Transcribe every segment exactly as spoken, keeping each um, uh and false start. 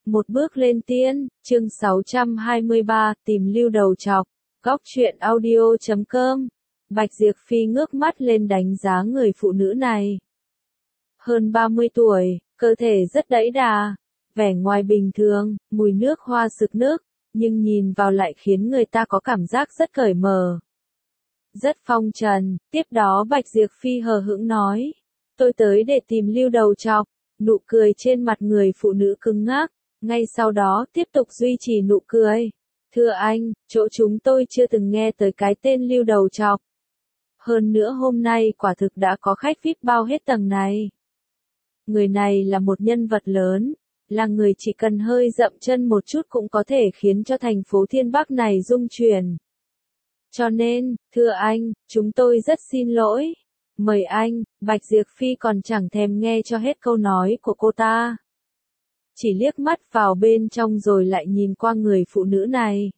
Một bước lên tiên, chương sáu trăm hai mươi ba, tìm lưu đầu trọc, góc truyện audio chấm com. Bạch Diệp Phi ngước mắt lên đánh giá người phụ nữ này. Hơn ba mươi tuổi, cơ thể rất đẫy đà, vẻ ngoài bình thường, mùi nước hoa sực nước, nhưng nhìn vào lại khiến người ta có cảm giác rất cởi mở. Rất phong trần, tiếp đó Bạch Diệp Phi hờ hững nói, tôi tới để tìm lưu đầu trọc, nụ cười trên mặt người phụ nữ cứng ngắc. Ngay sau đó tiếp tục duy trì nụ cười. Thưa anh, chỗ chúng tôi chưa từng nghe tới cái tên lưu đầu trọc. Hơn nữa hôm nay quả thực đã có khách vi ai pi bao hết tầng này. Người này là một nhân vật lớn, là người chỉ cần hơi dậm chân một chút cũng có thể khiến cho thành phố Thiên Bắc này rung chuyển. Cho nên, thưa anh, chúng tôi rất xin lỗi. Mời anh. Bạch Diệp Phi còn chẳng thèm nghe cho hết câu nói của cô ta. Chỉ liếc mắt vào bên trong rồi lại nhìn qua người phụ nữ này.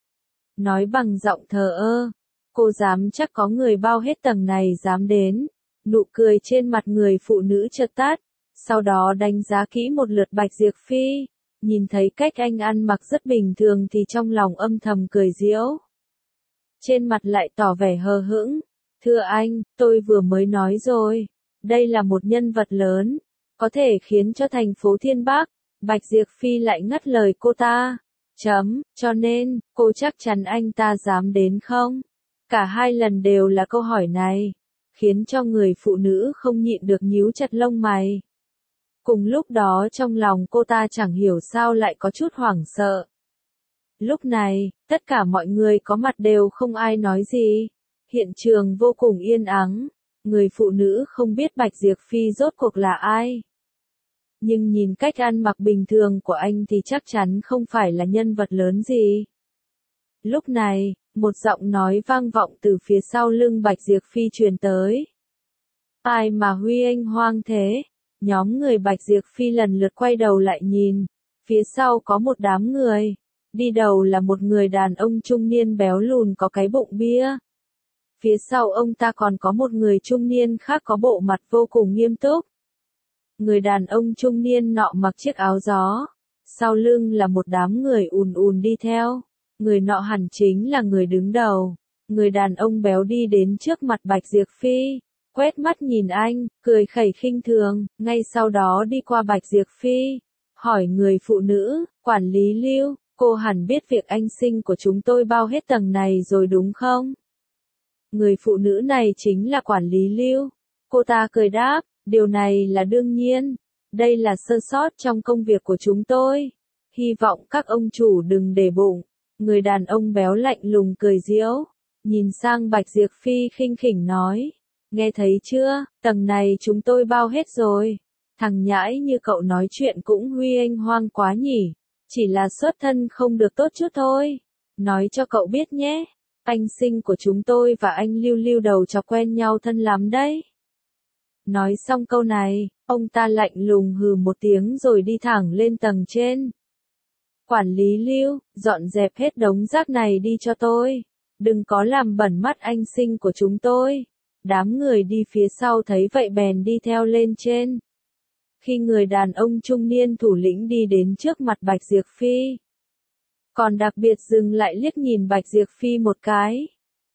Nói bằng giọng thờ ơ, cô dám chắc có người bao hết tầng này dám đến. Nụ cười trên mặt người phụ nữ chợt tắt, sau đó đánh giá kỹ một lượt Bạch Diệp Phi, nhìn thấy cách anh ăn mặc rất bình thường thì trong lòng âm thầm cười giễu. Trên mặt lại tỏ vẻ hờ hững, thưa anh, tôi vừa mới nói rồi, đây là một nhân vật lớn, có thể khiến cho thành phố Thiên Bắc. Bạch Diệp Phi lại ngắt lời cô ta. Chấm, cho nên, cô chắc chắn anh ta dám đến không? Cả hai lần đều là câu hỏi này, khiến cho người phụ nữ không nhịn được nhíu chặt lông mày. Cùng lúc đó trong lòng cô ta chẳng hiểu sao lại có chút hoảng sợ. Lúc này, tất cả mọi người có mặt đều không ai nói gì. Hiện trường vô cùng yên ắng, người phụ nữ không biết Bạch Diệp Phi rốt cuộc là ai. Nhưng nhìn cách ăn mặc bình thường của anh thì chắc chắn không phải là nhân vật lớn gì. Lúc này, một giọng nói vang vọng từ phía sau lưng Bạch Diệp Phi truyền tới. Ai mà huy anh hoang thế? Nhóm người Bạch Diệp Phi lần lượt quay đầu lại nhìn. Phía sau có một đám người. Đi đầu là một người đàn ông trung niên béo lùn có cái bụng bia. Phía sau ông ta còn có một người trung niên khác có bộ mặt vô cùng nghiêm túc. Người đàn ông trung niên nọ mặc chiếc áo gió, sau lưng là một đám người ùn ùn đi theo, người nọ hẳn chính là người đứng đầu. Người đàn ông béo đi đến trước mặt Bạch Diệp Phi, quét mắt nhìn anh, cười khẩy khinh thường, ngay sau đó đi qua Bạch Diệp Phi, hỏi người phụ nữ, quản lý Lưu, cô hẳn biết việc anh sinh của chúng tôi bao hết tầng này rồi đúng không? Người phụ nữ này chính là quản lý Lưu, cô ta cười đáp. Điều này là đương nhiên, đây là sơ sót trong công việc của chúng tôi. Hy vọng các ông chủ đừng để bụng. Người đàn ông béo lạnh lùng cười giễu, nhìn sang Bạch Diệp Phi khinh khỉnh nói, nghe thấy chưa, tầng này chúng tôi bao hết rồi. Thằng nhãi như cậu nói chuyện cũng huy anh hoang quá nhỉ, chỉ là xuất thân không được tốt chút thôi. Nói cho cậu biết nhé, anh sinh của chúng tôi và anh Lưu Lưu đầu chọc quen nhau thân lắm đấy. Nói xong câu này, ông ta lạnh lùng hừ một tiếng rồi đi thẳng lên tầng trên. Quản lý Lưu, dọn dẹp hết đống rác này đi cho tôi. Đừng có làm bẩn mắt anh sinh của chúng tôi. Đám người đi phía sau thấy vậy bèn đi theo lên trên. Khi người đàn ông trung niên thủ lĩnh đi đến trước mặt Bạch Diệp Phi, còn đặc biệt dừng lại liếc nhìn Bạch Diệp Phi một cái.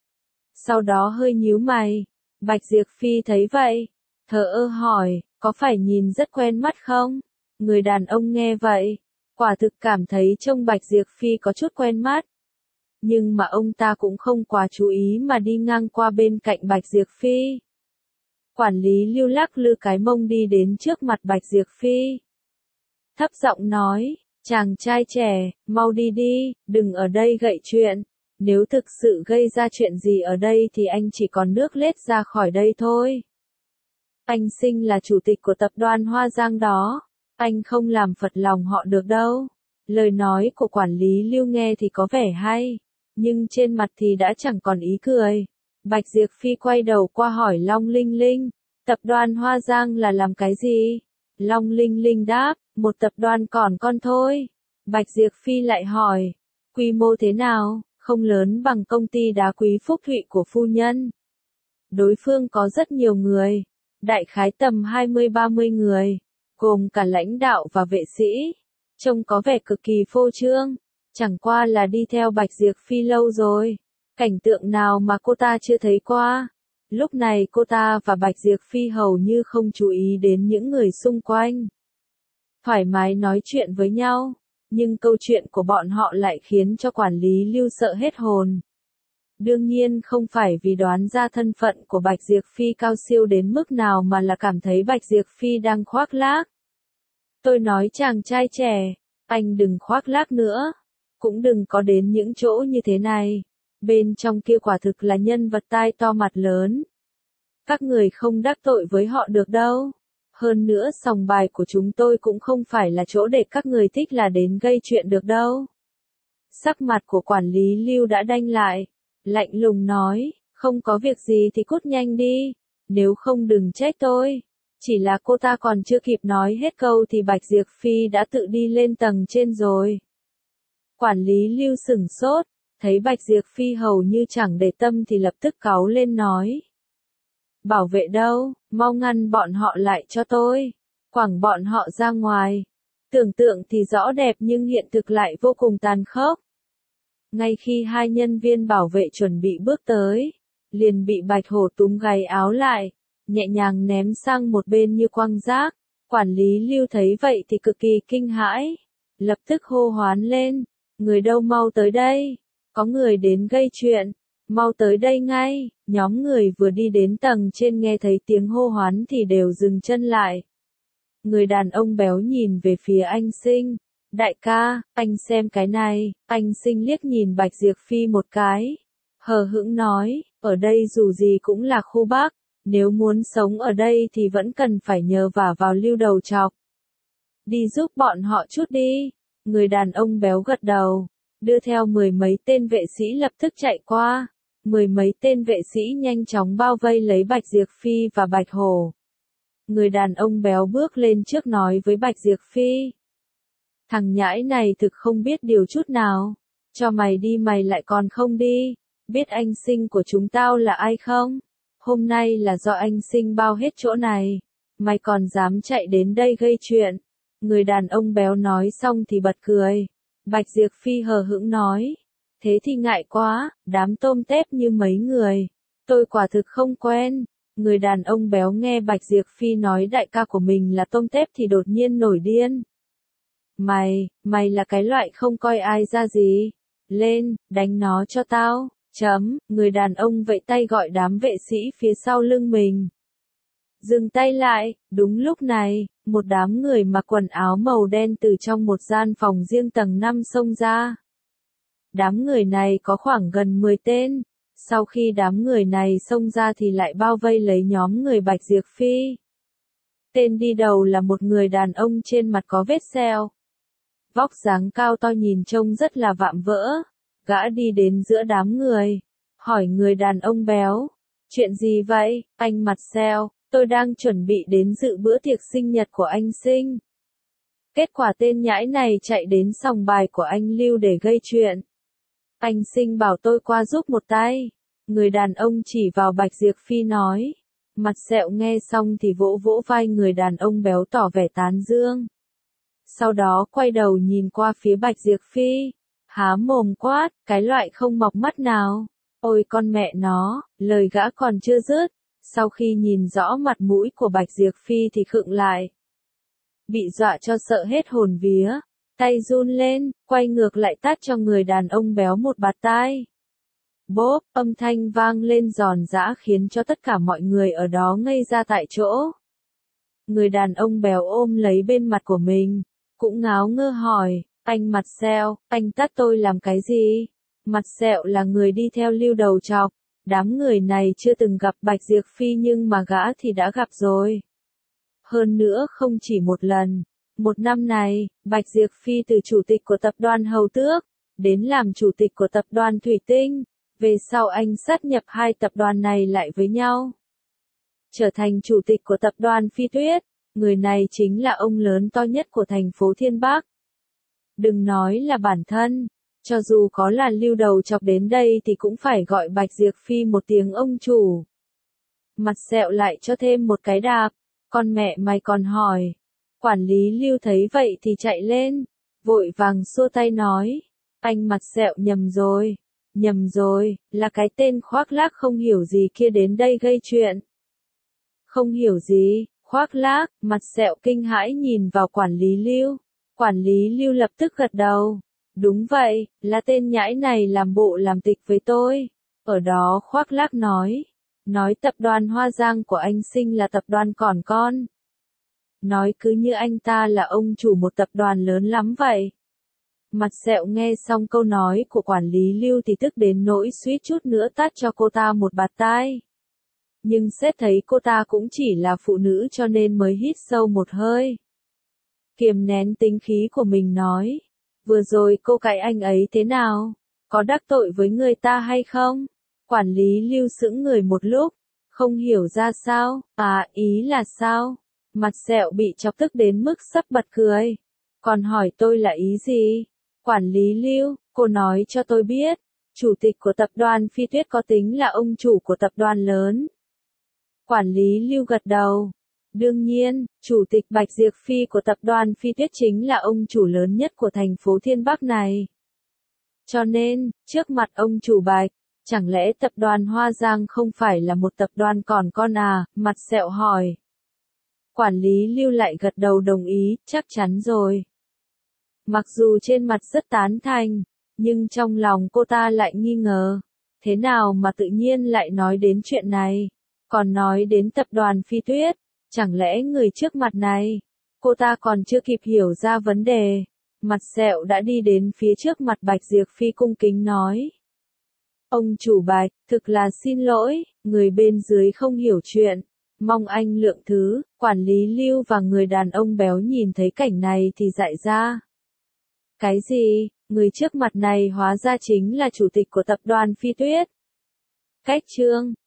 Sau đó hơi nhíu mày. Bạch Diệp Phi thấy vậy, thờ ơ hỏi, có phải nhìn rất quen mắt không? Người đàn ông nghe vậy, quả thực cảm thấy trông Bạch Diệp Phi có chút quen mắt. Nhưng mà ông ta cũng không quá chú ý mà đi ngang qua bên cạnh Bạch Diệp Phi. Quản lý Lưu lắc lư cái mông đi đến trước mặt Bạch Diệp Phi. Thấp giọng nói, chàng trai trẻ, mau đi đi, đừng ở đây gậy chuyện. Nếu thực sự gây ra chuyện gì ở đây thì anh chỉ còn nước lết ra khỏi đây thôi. Anh sinh là chủ tịch của tập đoàn Hoa Giang đó, anh không làm phật lòng họ được đâu. Lời nói của quản lý Lưu nghe thì có vẻ hay, nhưng trên mặt thì đã chẳng còn ý cười. Bạch Diệp Phi quay đầu qua hỏi Long Linh Linh, tập đoàn Hoa Giang là làm cái gì? Long Linh Linh đáp, một tập đoàn còn con thôi. Bạch Diệp Phi lại hỏi, quy mô thế nào? Không lớn bằng công ty đá quý Phúc Thụy của phu nhân. Đối phương có rất nhiều người, đại khái tầm hai mươi ba mươi người, gồm cả lãnh đạo và vệ sĩ. trông có vẻ cực kỳ phô trương, chẳng qua là đi theo Bạch Diệp Phi lâu rồi, cảnh tượng nào mà cô ta chưa thấy qua. Lúc này cô ta và Bạch Diệp Phi hầu như không chú ý đến những người xung quanh. Thoải mái nói chuyện với nhau, nhưng câu chuyện của bọn họ lại khiến cho quản lý Lưu sợ hết hồn. Đương nhiên không phải vì đoán ra thân phận của Bạch Diệp Phi cao siêu đến mức nào mà là cảm thấy Bạch Diệp Phi đang khoác lác. Tôi nói chàng trai trẻ, anh đừng khoác lác nữa, cũng đừng có đến những chỗ như thế này, bên trong kia quả thực là nhân vật tai to mặt lớn. Các người không đắc tội với họ được đâu. Hơn nữa sòng bài của chúng tôi cũng không phải là chỗ để các người thích là đến gây chuyện được đâu. Sắc mặt của quản lý Lưu đã đanh lại, lạnh lùng nói, không có việc gì thì cút nhanh đi, nếu không đừng trách tôi. Chỉ là cô ta còn chưa kịp nói hết câu thì Bạch Diệp Phi đã tự đi lên tầng trên rồi. Quản lý Lưu sửng sốt, thấy Bạch Diệp Phi hầu như chẳng để tâm thì lập tức cáu lên nói. Bảo vệ đâu, mau ngăn bọn họ lại cho tôi, quẳng bọn họ ra ngoài. Tưởng tượng thì rõ đẹp nhưng hiện thực lại vô cùng tàn khốc. Ngay khi hai nhân viên bảo vệ chuẩn bị bước tới, liền bị Bạch Hổ túm gáy áo lại, nhẹ nhàng ném sang một bên như quăng rác. Quản lý Lưu thấy vậy thì cực kỳ kinh hãi, lập tức hô hoán lên, người đâu mau tới đây, có người đến gây chuyện, mau tới đây ngay. Nhóm người vừa đi đến tầng trên nghe thấy tiếng hô hoán thì đều dừng chân lại. Người đàn ông béo nhìn về phía anh Sinh, đại ca, anh xem cái này. Anh Sinh liếc nhìn Bạch Diệp Phi một cái, hờ hững nói, ở đây dù gì cũng là khu Bắc, nếu muốn sống ở đây thì vẫn cần phải nhờ vả vào Lưu đầu chọc. Đi giúp bọn họ chút đi. Người đàn ông béo gật đầu, đưa theo mười mấy tên vệ sĩ lập tức chạy qua. Mười mấy tên vệ sĩ nhanh chóng bao vây lấy Bạch Diệp Phi và Bạch Hổ. Người đàn ông béo bước lên trước nói với Bạch Diệp Phi. Thằng nhãi này thực không biết điều chút nào. Cho mày đi mày lại còn không đi. Biết anh Sinh của chúng tao là ai không? Hôm nay là do anh Sinh bao hết chỗ này. Mày còn dám chạy đến đây gây chuyện. Người đàn ông béo nói xong thì bật cười. Bạch Diệp Phi hờ hững nói. Thế thì ngại quá, đám tôm tép như mấy người. Tôi quả thực không quen. Người đàn ông béo nghe Bạch Diệp Phi nói đại ca của mình là tôm tép thì đột nhiên nổi điên. Mày, mày là cái loại không coi ai ra gì. Lên, đánh nó cho tao. Chấm, người đàn ông vẫy tay gọi đám vệ sĩ phía sau lưng mình. Dừng tay lại, đúng lúc này, một đám người mặc quần áo màu đen từ trong một gian phòng riêng tầng năm xông ra. Đám người này có khoảng gần mười tên, sau khi đám người này xông ra thì lại bao vây lấy nhóm người Bạch Diệp Phi. Tên đi đầu là một người đàn ông trên mặt có vết sẹo. Vóc dáng cao to nhìn trông rất là vạm vỡ, gã đi đến giữa đám người, hỏi người đàn ông béo, chuyện gì vậy, anh mặt sẹo, tôi đang chuẩn bị đến dự bữa tiệc sinh nhật của anh Sinh. Kết quả tên nhãi này chạy đến sòng bài của anh Lưu để gây chuyện. Anh Sinh bảo tôi qua giúp một tay. Người đàn ông chỉ vào Bạch Diệp Phi nói. Mặt sẹo nghe xong thì vỗ vỗ vai người đàn ông béo tỏ vẻ tán dương. Sau đó quay đầu nhìn qua phía Bạch Diệp Phi. Há mồm quát, cái loại không mọc mắt nào. Ôi con mẹ nó, lời gã còn chưa dứt. Sau khi nhìn rõ mặt mũi của Bạch Diệp Phi thì khựng lại. Bị dọa cho sợ hết hồn vía. Tay run lên, quay ngược lại tát cho người đàn ông béo một bạt tai. Bốp, âm thanh vang lên giòn giã khiến cho tất cả mọi người ở đó ngây ra tại chỗ. Người đàn ông béo ôm lấy bên mặt của mình, cũng ngáo ngơ hỏi, anh mặt sẹo, anh tát tôi làm cái gì? Mặt sẹo là người đi theo Lưu đầu chọc, đám người này chưa từng gặp Bạch Diệp Phi nhưng mà gã thì đã gặp rồi. Hơn nữa không chỉ một lần. Một năm này, Bạch Diệp Phi từ chủ tịch của tập đoàn Hầu Tước, đến làm chủ tịch của tập đoàn Thủy Tinh, về sau anh sát nhập hai tập đoàn này lại với nhau. Trở thành chủ tịch của tập đoàn Phi Tuyết, người này chính là ông lớn to nhất của thành phố Thiên Bắc. Đừng nói là bản thân, cho dù có là Lưu đầu chọc đến đây thì cũng phải gọi Bạch Diệp Phi một tiếng ông chủ. Mặt sẹo lại cho thêm một cái đạp, con mẹ mày còn hỏi. Quản lý Lưu thấy vậy thì chạy lên, vội vàng xua tay nói, anh Mặt Sẹo nhầm rồi, nhầm rồi, là cái tên khoác lác không hiểu gì kia đến đây gây chuyện. Không hiểu gì, khoác lác, Mặt Sẹo kinh hãi nhìn vào quản lý Lưu. Quản lý Lưu lập tức gật đầu. Đúng vậy, là tên nhãi này làm bộ làm tịch với tôi. Ở đó khoác lác nói. Nói tập đoàn Hoa Giang của anh Sinh là tập đoàn còn con. Nói cứ như anh ta là ông chủ một tập đoàn lớn lắm vậy. Mặt Sẹo nghe xong câu nói của quản lý Lưu thì tức đến nỗi suýt chút nữa tát cho cô ta một bạt tai. Nhưng xét thấy cô ta cũng chỉ là phụ nữ cho nên mới hít sâu một hơi. Kiềm nén tính khí của mình nói. Vừa rồi cô cãi anh ấy thế nào? Có đắc tội với người ta hay không? Quản lý Lưu sững người một lúc. Không hiểu ra sao? À, ý là sao? Mặt Sẹo bị chọc tức đến mức sắp bật cười. Còn hỏi tôi là ý gì? Quản lý Lưu, cô nói cho tôi biết. Chủ tịch của tập đoàn Phi Tuyết có tính là ông chủ của tập đoàn lớn. Quản lý Lưu gật đầu. Đương nhiên, chủ tịch Bạch Diệp Phi của tập đoàn Phi Tuyết chính là ông chủ lớn nhất của thành phố Thiên Bắc này. Cho nên, trước mặt ông chủ Bạch, chẳng lẽ tập đoàn Hoa Giang không phải là một tập đoàn còn con à? Mặt Sẹo hỏi. Quản lý Lưu lại gật đầu đồng ý, chắc chắn rồi. Mặc dù trên mặt rất tán thành, nhưng trong lòng cô ta lại nghi ngờ. Thế nào mà tự nhiên lại nói đến chuyện này? Còn nói đến tập đoàn Phi Tuyết, chẳng lẽ người trước mặt này? Cô ta còn chưa kịp hiểu ra vấn đề. Mặt Sẹo đã đi đến phía trước mặt Bạch Diệp Phi cung kính nói. Ông chủ Bạch, thực là xin lỗi, người bên dưới không hiểu chuyện. Mong anh lượng thứ. Quản lý Lưu và người đàn ông béo nhìn thấy cảnh này thì dại ra. Cái gì? Người trước mặt này hóa ra chính là chủ tịch của tập đoàn Phi Tuyết. Cách chương